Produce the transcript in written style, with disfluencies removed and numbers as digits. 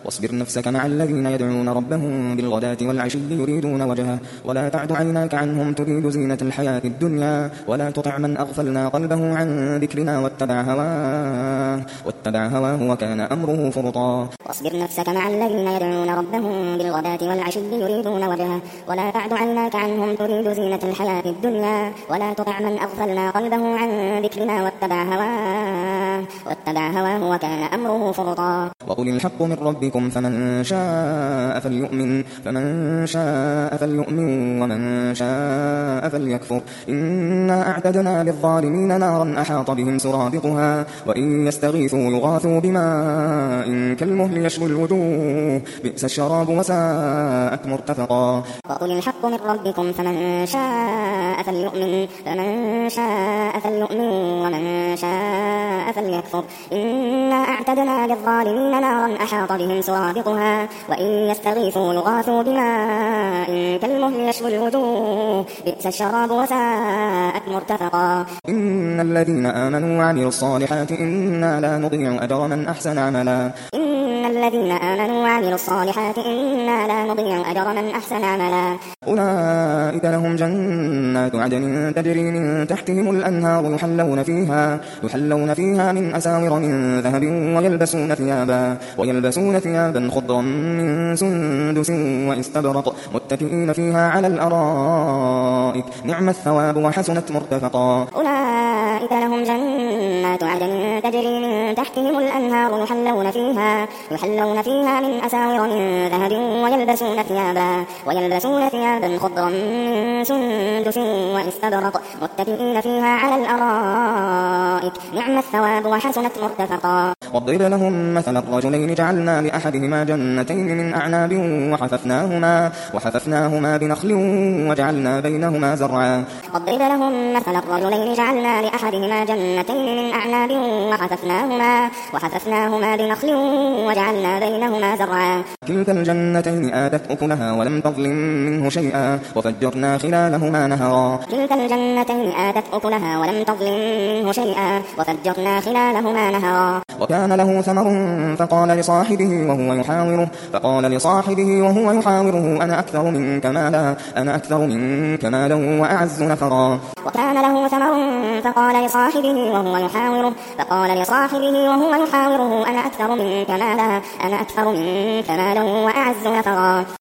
واصبر نفسك مع الذين يدعون ربهم بالغداة والعشي يريدون وجهه ولا تعد عيناك عنهم تريد زينة الحياة الدنيا ولا تطع من أغفلنا قلبه عن ذكرنا واتبع هواه وكان أمره فرطا. واصبر نفسك مع الذين يدعون ربهم بالغداة والعشي يريدون وجهه ولا تعد عيناك عنهم تريد زينة الحياة الدنيا ولا تطع من أغفلنا قلبه عن ذكرنا واتبع هواه وكان أمره فرطا. وقل الحق من ربكم فمن شاء فليؤمن ومن شاء فليكفر. إنا أعتدنا للظالمين نارا أحاط بهم سرادقها وإن يستغيثوا يغاثوا بماء كالمهل يشوي الوجوه بئس الشراب وساءت مرتفقا. وقل الحق من ربكم فمن شاء فليؤمن ومن شاء فليكفر. إنا أعتدنا للظالمين نارا أحاط بهم سرادقها وإن يستغيثوا يغاثوا بماء كالمهل يشوي الوجوه بئس الشراب وساءت مرتفقا. إن الذين آمنوا وعملوا الصالحات إنا لا نضيع أجر من أحسن عملا. إن الذين آمنوا وعملوا الصالحات إنا لا نضيع أجر من أحسن عملا. أولئك لهم جنات عدن تجري من تحتهم الأنهار يحلون فيها من أساور من ذهب ويلبسون ثيابا خضرا من سندس واستبرق متكئين فيها على الأرائك نعم الثواب وحسنت مرتفقا. أولئك لهم جنات عدن تجري من تحتهم الأنهار يحلون فيها من أساور من ذهب ويلبسون ثيابا خضرا من سندس واستبرق متكئين فيها على الأرائك نعم الثواب وحسنت مرتفقا. واضرب لهم مثل الرجلين جعلنا لأحدهما جنتين من أعناب وحففناهما بنخل وجعلنا بينهما زرعا. واضرب لهم مثل الرجلين جعلنا لأحدهما جنتين من أعناب وحففناهما بنخل وجعلنا بينهما زرعا. كلتا الجنتين آتت أكلها ولم تظلم منه شيئا وفجرنا خلالهما نهرا. كلتا الجنتين آتت أكلها ولم تظلم منه شيئا وفجرنا خلالهما نهرا. وكان له ثمر فقال لصاحبه وهو يحاوره أنا أكثر منك مالا وأعز نفرا. وكان له ثمر فقال لصاحبه وهو يحاوره أنا أكثر منك مالا وأعز نفرا.